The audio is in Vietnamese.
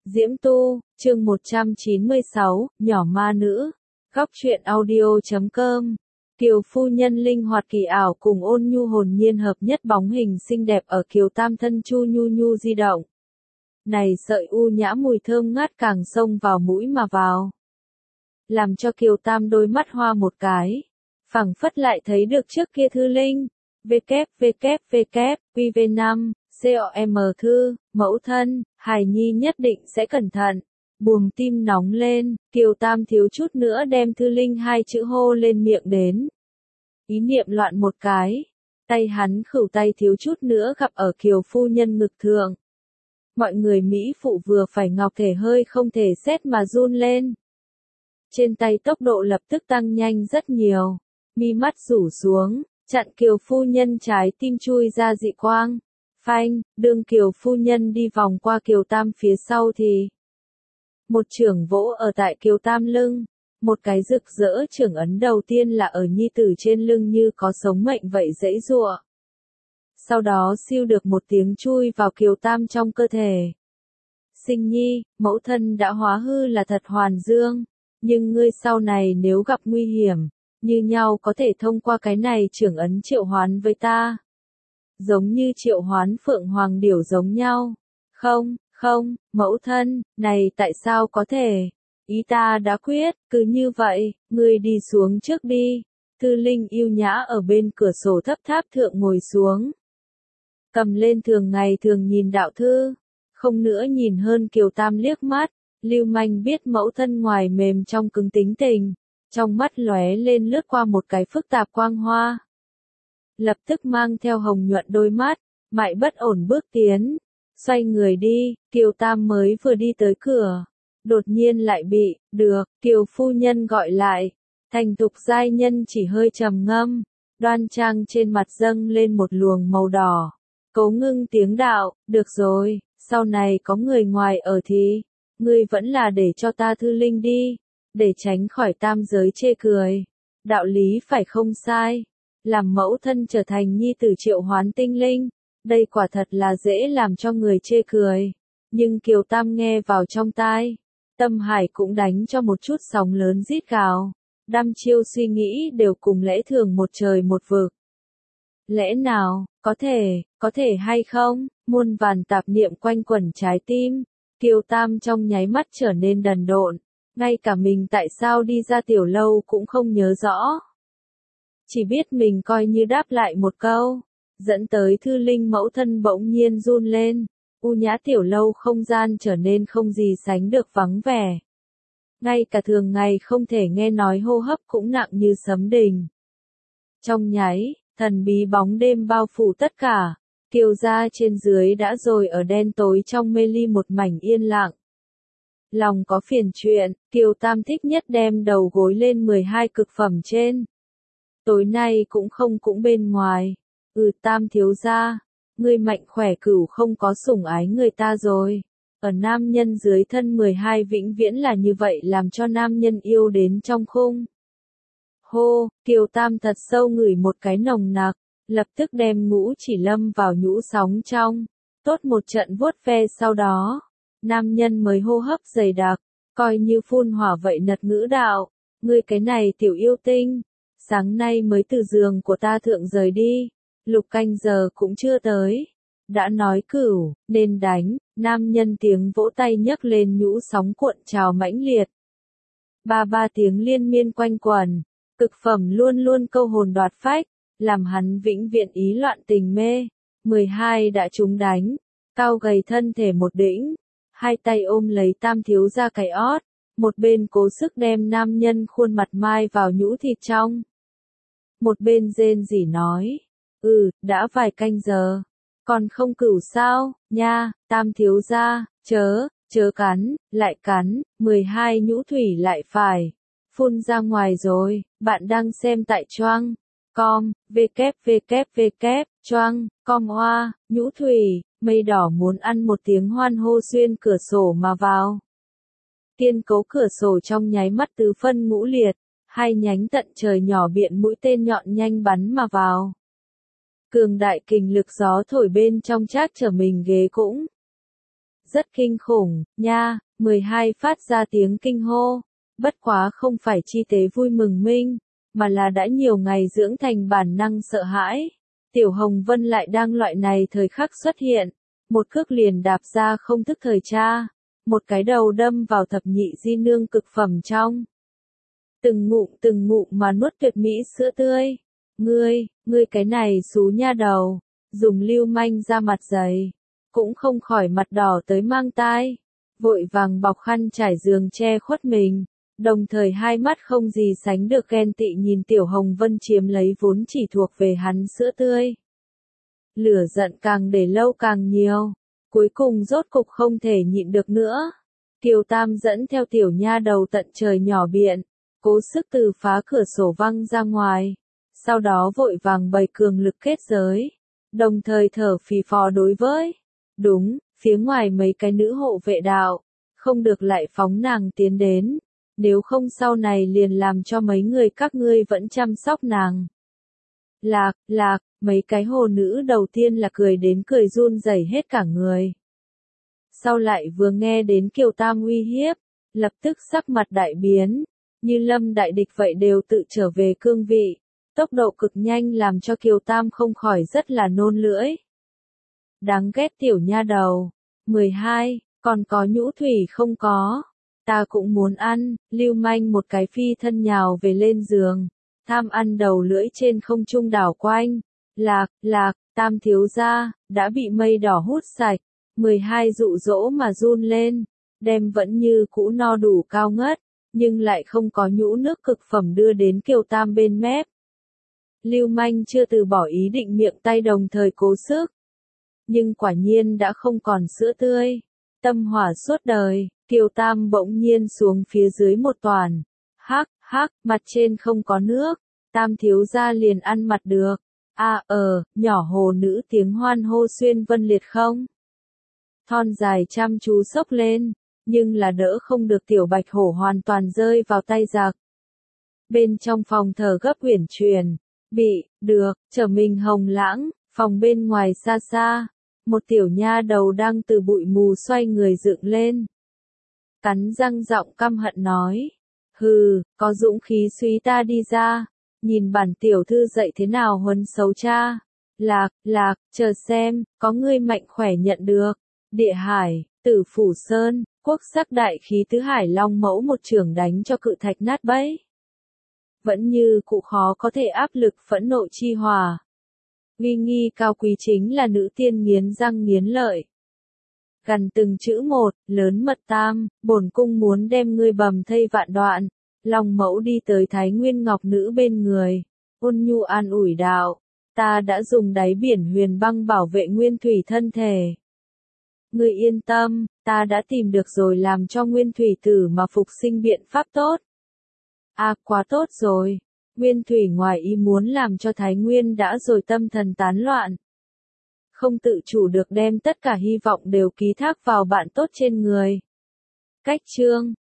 Diễm Tu, chương 196, nhỏ ma nữ. Góc truyện audio.com. Kiều phu nhân linh hoạt kỳ ảo cùng ôn nhu hồn nhiên hợp nhất bóng hình xinh đẹp ở Kiều Tam thân chu nhu nhu di động. Này sợi u nhã mùi thơm ngát càng xông vào mũi mà vào. Làm cho Kiều Tam đôi mắt hoa một cái. Phảng phất lại thấy được trước kia Thư Linh. QV5, COM Thư, mẫu thân, hài nhi nhất định sẽ cẩn thận. Buồng tim nóng lên, Kiều Tam thiếu chút nữa đem Thư Linh hai chữ hô lên miệng đến. Ý niệm loạn một cái, tay hắn khửu tay thiếu chút nữa gặp ở Kiều phu nhân ngực thượng. Mọi người Mỹ phụ vừa phải ngọc thể hơi không thể xét mà run lên. Trên tay tốc độ lập tức tăng nhanh rất nhiều, mi mắt rủ xuống, chặn Kiều phu nhân trái tim chui ra dị quang. Phanh, đương Kiều phu nhân đi vòng qua Kiều Tam phía sau thì một chưởng vỗ ở tại Kiều Tam lưng, một cái rực rỡ chưởng ấn đầu tiên là ở nhi tử trên lưng như có sống mệnh vậy giãy giụa. Sau đó siêu được một tiếng chui vào Kiều Tam trong cơ thể. Sinh nhi, mẫu thân đã hóa hư là thật hoàn dương, nhưng ngươi sau này nếu gặp nguy hiểm, như nhau có thể thông qua cái này chưởng ấn triệu hoán với ta. Giống như triệu hoán phượng hoàng điểu giống nhau. Không, mẫu thân, này tại sao có thể? Ý ta đã quyết, cứ như vậy, ngươi đi xuống trước đi. Thư Linh yêu nhã ở bên cửa sổ thấp tháp thượng ngồi xuống. Cầm lên thường ngày thường nhìn đạo thư, không nữa nhìn hơn Kiều Tam liếc mắt, lưu manh biết mẫu thân ngoài mềm trong cứng tính tình, trong mắt lóe lên lướt qua một cái phức tạp quang hoa. Lập tức mang theo hồng nhuận đôi mắt, mại bất ổn bước tiến, xoay người đi, Kiều Tam mới vừa đi tới cửa, đột nhiên lại bị, Kiều phu nhân gọi lại, thành thục giai nhân chỉ hơi trầm ngâm, đoan trang trên mặt dâng lên một luồng màu đỏ, cố ngưng tiếng đạo, được rồi, sau này có người ngoài ở thì, ngươi vẫn là để cho ta Thư Linh đi, để tránh khỏi tam giới chê cười, đạo lý phải không sai. Làm mẫu thân trở thành nhi tử triệu hoán tinh linh, đây quả thật là dễ làm cho người chê cười. Nhưng Kiều Tam nghe vào trong tai, tâm hải cũng đánh cho một chút sóng lớn rít gào, đăm chiêu suy nghĩ đều cùng lẽ thường một trời một vực. Lẽ nào, có thể hay không, muôn vàn tạp niệm quanh quẩn trái tim, Kiều Tam trong nháy mắt trở nên đần độn, ngay cả mình tại sao đi ra tiểu lâu cũng không nhớ rõ. Chỉ biết mình coi như đáp lại một câu, dẫn tới Thư Linh mẫu thân bỗng nhiên run lên, u nhã tiểu lâu không gian trở nên không gì sánh được vắng vẻ. Ngay cả thường ngày không thể nghe nói hô hấp cũng nặng như sấm đình. Trong nháy, thần bí bóng đêm bao phủ tất cả, Kiều gia trên dưới đã rồi ở đen tối trong mê ly một mảnh yên lặng. Lòng có phiền chuyện, Kiều Tam thích nhất đem đầu gối lên 12 cực phẩm trên. Tối nay cũng bên ngoài. Tam thiếu gia, ngươi mạnh khỏe cửu không có sủng ái người ta rồi. Ở nam nhân dưới thân 12 vĩnh viễn là như vậy làm cho nam nhân yêu đến trong khung. Hô, Kiều Tam thật sâu ngửi một cái nồng nặc, lập tức đem ngũ chỉ lâm vào nhũ sóng trong. Tốt một trận vuốt ve sau đó, nam nhân mới hô hấp dày đặc, coi như phun hỏa vậy nật ngữ đạo. Ngươi cái này tiểu yêu tinh. Sáng nay mới từ giường của ta thượng rời đi, lục canh giờ cũng chưa tới. Đã nói cửu, nên đánh, nam nhân tiếng vỗ tay nhấc lên nhũ sóng cuộn trào mãnh liệt. Ba tiếng liên miên quanh quẩn, cực phẩm luôn luôn câu hồn đoạt phách, làm hắn vĩnh viễn ý loạn tình mê. 12 đã trúng đánh, cao gầy thân thể một đĩnh, hai tay ôm lấy Tam thiếu gia cái ót, một bên cố sức đem nam nhân khuôn mặt mai vào nhũ thịt trong. Một bên rên rỉ nói, đã vài canh giờ, còn không cửu sao, nha, Tam thiếu gia, chớ cắn, lại cắn, 12 nhũ thủy lại phải, phun ra ngoài rồi, bạn đang xem tại choang, com, choang, com hoa, nhũ thủy, mây đỏ muốn ăn một tiếng hoan hô xuyên cửa sổ mà vào. Kiên cố cửa sổ trong nháy mắt tứ phân ngũ liệt. Hai nhánh tận trời nhỏ biện mũi tên nhọn nhanh bắn mà vào. Cường đại kình lực gió thổi bên trong chát trở mình ghế cũng rất kinh khủng, nha, 12 phát ra tiếng kinh hô. Bất quá không phải chi tế vui mừng minh, mà là đã nhiều ngày dưỡng thành bản năng sợ hãi. Tiểu Hồng Vân lại đang loại này thời khắc xuất hiện, một cước liền đạp ra không thức thời tra, một cái đầu đâm vào thập nhị di nương cực phẩm trong. Từng ngụm mà nuốt tuyệt mỹ sữa tươi. Ngươi cái này xú nha đầu, dùng lưu manh ra mặt dày, cũng không khỏi mặt đỏ tới mang tai, vội vàng bọc khăn trải giường che khuất mình, đồng thời hai mắt không gì sánh được ghen tị nhìn Tiểu Hồng Vân chiếm lấy vốn chỉ thuộc về hắn sữa tươi. Lửa giận càng để lâu càng nhiều, cuối cùng rốt cục không thể nhịn được nữa. Kiều Tam dẫn theo tiểu nha đầu tận trời nhỏ biện, cố sức từ phá cửa sổ văng ra ngoài, sau đó vội vàng bày cường lực kết giới, đồng thời thở phì phò đối với. Đúng, phía ngoài mấy cái nữ hộ vệ đạo, không được lại phóng nàng tiến đến, nếu không sau này liền làm cho mấy người các ngươi vẫn chăm sóc nàng. Lạc, mấy cái hồ nữ đầu tiên là cười đến cười run rẩy hết cả người. Sau lại vừa nghe đến Kiều Tam uy hiếp, lập tức sắc mặt đại biến, như lâm đại địch vậy đều tự trở về cương vị, tốc độ cực nhanh làm cho Kiều Tam không khỏi rất là nôn lưỡi. Đáng ghét tiểu nha đầu. 12, còn có nhũ thủy không có? Ta cũng muốn ăn, lưu manh một cái phi thân nhào về lên giường, tham ăn đầu lưỡi trên không trung đảo quanh. Lạc, Tam thiếu gia, đã bị mây đỏ hút sạch. 12 dụ dỗ mà run lên, đem vẫn như cũ no đủ cao ngất, nhưng lại không có nhũ nước cực phẩm đưa đến Kiều Tam bên mép. Lưu manh chưa từ bỏ ý định miệng tay đồng thời cố sức. Nhưng quả nhiên đã không còn sữa tươi. Tâm hỏa suốt đời, Kiều Tam bỗng nhiên xuống phía dưới một toàn. Hắc, mặt trên không có nước. Tam thiếu gia liền ăn mặt được. Nhỏ hồ nữ tiếng hoan hô xuyên vân liệt không? Thon dài chăm chú xốc lên, nhưng là đỡ không được tiểu bạch hổ hoàn toàn rơi vào tay giặc. Bên trong phòng thở gấp uyển chuyển, trở mình hồng lãng, phòng bên ngoài xa xa, một tiểu nha đầu đang từ bụi mù xoay người dựng lên. Cắn răng giọng căm hận nói, hừ, có dũng khí suý ta đi ra, nhìn bản tiểu thư dạy thế nào huấn xấu cha. Lạc, chờ xem, có ngươi mạnh khỏe nhận được. Địa Hải, Tử Phủ Sơn, quốc sắc đại khí tứ hải long mẫu một chưởng đánh cho cự thạch nát bấy. Vẫn như cụ khó có thể áp lực phẫn nộ chi hòa. Uy nghi cao quý chính là nữ tiên nghiến răng nghiến lợi. Gần từng chữ một, lớn mật tam, bổn cung muốn đem ngươi bầm thây vạn đoạn. Long mẫu đi tới Thái Nguyên Ngọc nữ bên người, ôn nhu an ủi đạo, ta đã dùng đáy biển huyền băng bảo vệ nguyên thủy thân thể. Ngươi yên tâm, ta đã tìm được rồi làm cho nguyên thủy tử mà phục sinh biện pháp tốt. Quá tốt rồi. Nguyên thủy ngoài ý muốn làm cho Thái Nguyên đã rồi tâm thần tán loạn. Không tự chủ được đem tất cả hy vọng đều ký thác vào bạn tốt trên người. Cách chương